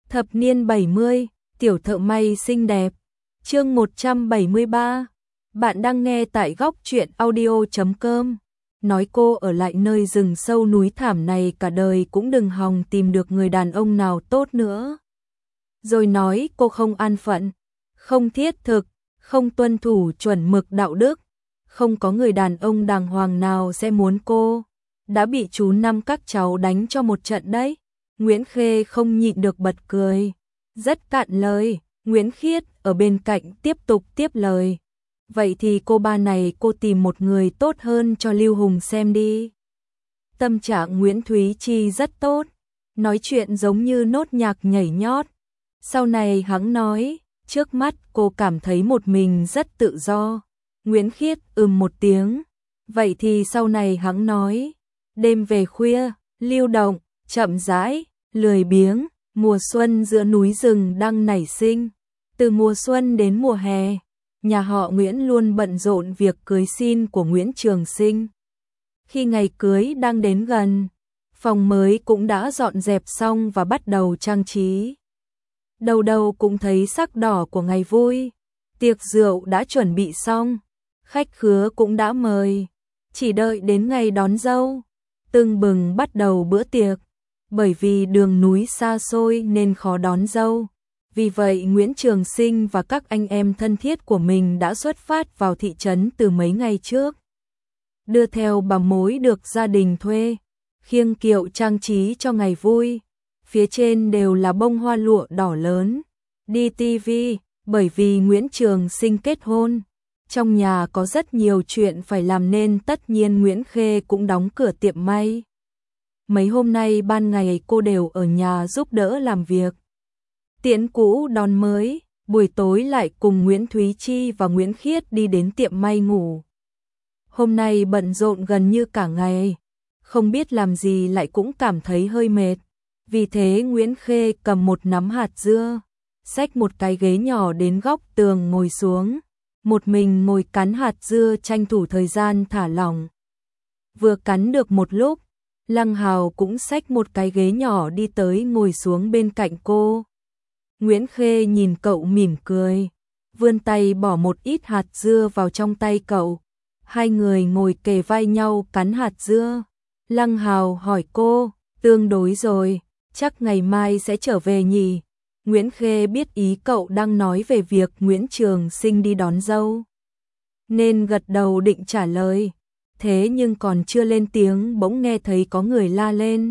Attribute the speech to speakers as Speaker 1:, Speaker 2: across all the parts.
Speaker 1: Thập niên 70, tiểu thợ may xinh đẹp. Chương 173. Bạn đang nghe tại góc truyện audio.com. Nói cô ở lại nơi rừng sâu núi thảm này cả đời cũng đừng hòng tìm được người đàn ông nào tốt nữa. Rồi nói cô không an phận, không thiết thực, không tuân thủ chuẩn mực đạo đức, không có người đàn ông đàng hoàng nào sẽ muốn cô. Đã bị chú Năm các cháu đánh cho một trận đấy. Nguyễn Khê không nhịn được bật cười. Rất cạn lời, Nguyễn Khiết ở bên cạnh tiếp tục tiếp lời. Vậy thì cô ba này cô tìm một người tốt hơn cho Lưu Hùng xem đi. Tâm trạng Nguyễn Thúy Chi rất tốt, nói chuyện giống như nốt nhạc nhảy nhót. Sau này hắn nói, trước mắt cô cảm thấy một mình rất tự do. Nguyễn Khiết một tiếng. Vậy thì sau này hắn nói, đêm về khuya, lưu động, chậm rãi, lười biếng, mùa xuân giữa núi rừng đang nảy sinh. Từ mùa xuân đến mùa hè, nhà họ Nguyễn luôn bận rộn việc cưới xin của Nguyễn Trường Sinh. Khi ngày cưới đang đến gần, phòng mới cũng đã dọn dẹp xong và bắt đầu trang trí. Đầu đầu cũng thấy sắc đỏ của ngày vui, tiệc rượu đã chuẩn bị xong, khách khứa cũng đã mời, chỉ đợi đến ngày đón dâu. Tưng bừng bắt đầu bữa tiệc, bởi vì đường núi xa xôi nên khó đón dâu. Vì vậy Nguyễn Trường Sinh và các anh em thân thiết của mình đã xuất phát vào thị trấn từ mấy ngày trước. Đưa theo bà mối được gia đình thuê, khiêng kiệu trang trí cho ngày vui. Phía trên đều là bông hoa lụa đỏ lớn. Đi tivi, bởi vì Nguyễn Trường Sinh kết hôn. Trong nhà có rất nhiều chuyện phải làm nên tất nhiên Nguyễn Khê cũng đóng cửa tiệm may. Mấy hôm nay ban ngày cô đều ở nhà giúp đỡ làm việc. Tiễn cũ đón mới, buổi tối lại cùng Nguyễn Thúy Chi và Nguyễn Khiết đi đến tiệm may ngủ. Hôm nay bận rộn gần như cả ngày, không biết làm gì lại cũng cảm thấy hơi mệt. Vì thế Nguyễn Khê cầm một nắm hạt dưa, xách một cái ghế nhỏ đến góc tường ngồi xuống. Một mình ngồi cắn hạt dưa tranh thủ thời gian thả lỏng. Vừa cắn được một lúc, Lăng Hào cũng xách một cái ghế nhỏ đi tới ngồi xuống bên cạnh cô. Nguyễn Khê nhìn cậu mỉm cười, vươn tay bỏ một ít hạt dưa vào trong tay cậu. Hai người ngồi kề vai nhau cắn hạt dưa. Lăng Hào hỏi cô, tương đối rồi, chắc ngày mai sẽ trở về nhỉ? Nguyễn Khê biết ý cậu đang nói về việc Nguyễn Trường Sinh đi đón dâu, nên gật đầu định trả lời. Thế nhưng còn chưa lên tiếng bỗng nghe thấy có người la lên.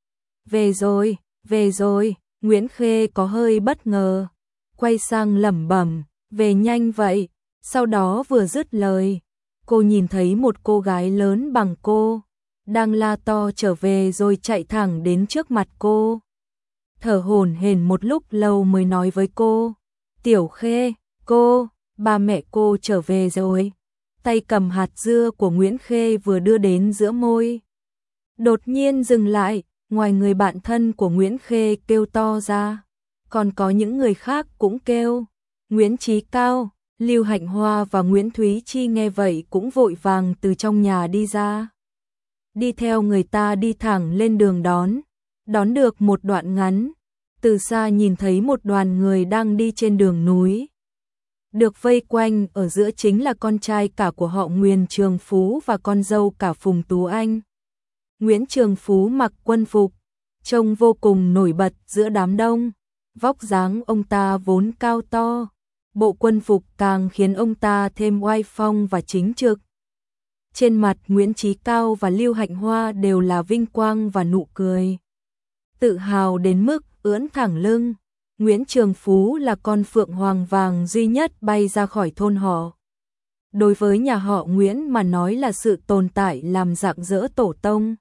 Speaker 1: Về rồi, về rồi. Nguyễn Khê có hơi bất ngờ, quay sang lẩm bẩm, về nhanh vậy. Sau đó vừa dứt lời, cô nhìn thấy một cô gái lớn bằng cô, đang la to trở về rồi chạy thẳng đến trước mặt cô. Thở hổn hển một lúc lâu mới nói với cô, Tiểu Khê, cô, ba mẹ cô trở về rồi. Tay cầm hạt dưa của Nguyễn Khê vừa đưa đến giữa môi. Đột nhiên dừng lại, ngoài người bạn thân của Nguyễn Khê kêu to ra, còn có những người khác cũng kêu. Nguyễn Chí Cao, Lưu Hạnh Hoa và Nguyễn Thúy Chi nghe vậy cũng vội vàng từ trong nhà đi ra. Đi theo người ta đi thẳng lên đường đón được một đoạn ngắn. Từ xa nhìn thấy một đoàn người đang đi trên đường núi. Được vây quanh ở giữa chính là con trai cả của họ Nguyễn Trường Phú và con dâu cả Phùng Tú Anh. Nguyễn Trường Phú mặc quân phục, trông vô cùng nổi bật giữa đám đông. Vóc dáng ông ta vốn cao to, bộ quân phục càng khiến ông ta thêm oai phong và chính trực. Trên mặt Nguyễn Chí Cao và Lưu Hạnh Hoa đều là vinh quang và nụ cười. Tự hào đến mức ưỡn thẳng lưng. Nguyễn Trường Phú là con phượng hoàng vàng duy nhất bay ra khỏi thôn họ. Đối với nhà họ Nguyễn mà nói là sự tồn tại làm rạng rỡ tổ tông.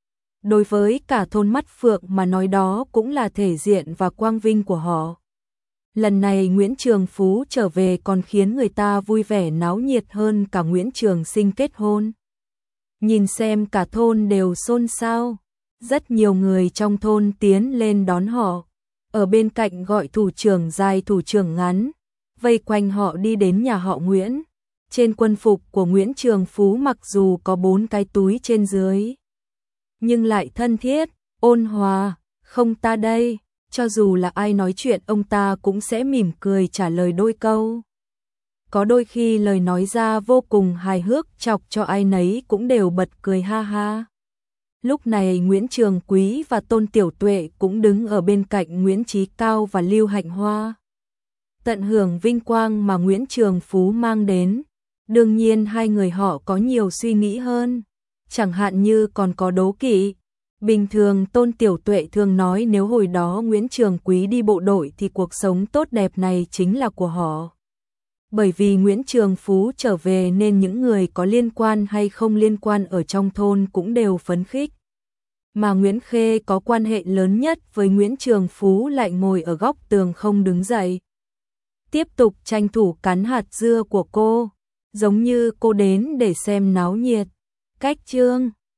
Speaker 1: Đối với cả thôn Mắt Phượng mà nói đó cũng là thể diện và quang vinh của họ. Lần này Nguyễn Trường Phú trở về còn khiến người ta vui vẻ náo nhiệt hơn cả Nguyễn Trường Sinh kết hôn. Nhìn xem cả thôn đều xôn xao. Rất nhiều người trong thôn tiến lên đón họ. Ở bên cạnh gọi thủ trưởng dài thủ trưởng ngắn, vây quanh họ đi đến nhà họ Nguyễn. Trên quân phục của Nguyễn Trường Phú mặc dù có 4 cái túi trên dưới, nhưng lại thân thiết, ôn hòa, không ta đây, cho dù là ai nói chuyện ông ta cũng sẽ mỉm cười trả lời đôi câu. Có đôi khi lời nói ra vô cùng hài hước chọc cho ai nấy cũng đều bật cười ha ha. Lúc này Nguyễn Trường Quý và Tôn Tiểu Tuệ cũng đứng ở bên cạnh Nguyễn Chí Cao và Lưu Hạnh Hoa. Tận hưởng vinh quang mà Nguyễn Trường Phú mang đến. Đương nhiên hai người họ có nhiều suy nghĩ hơn, chẳng hạn như còn có đố kỵ. Bình thường Tôn Tiểu Tuệ thường nói nếu hồi đó Nguyễn Trường Quý đi bộ đội thì cuộc sống tốt đẹp này chính là của họ. Bởi vì Nguyễn Trường Phú trở về nên những người có liên quan hay không liên quan ở trong thôn cũng đều phấn khích. Mà Nguyễn Khê có quan hệ lớn nhất với Nguyễn Trường Phú lại ngồi ở góc tường không đứng dậy. Tiếp tục tranh thủ cắn hạt dưa của cô, giống như cô đến để xem náo nhiệt. Cách chương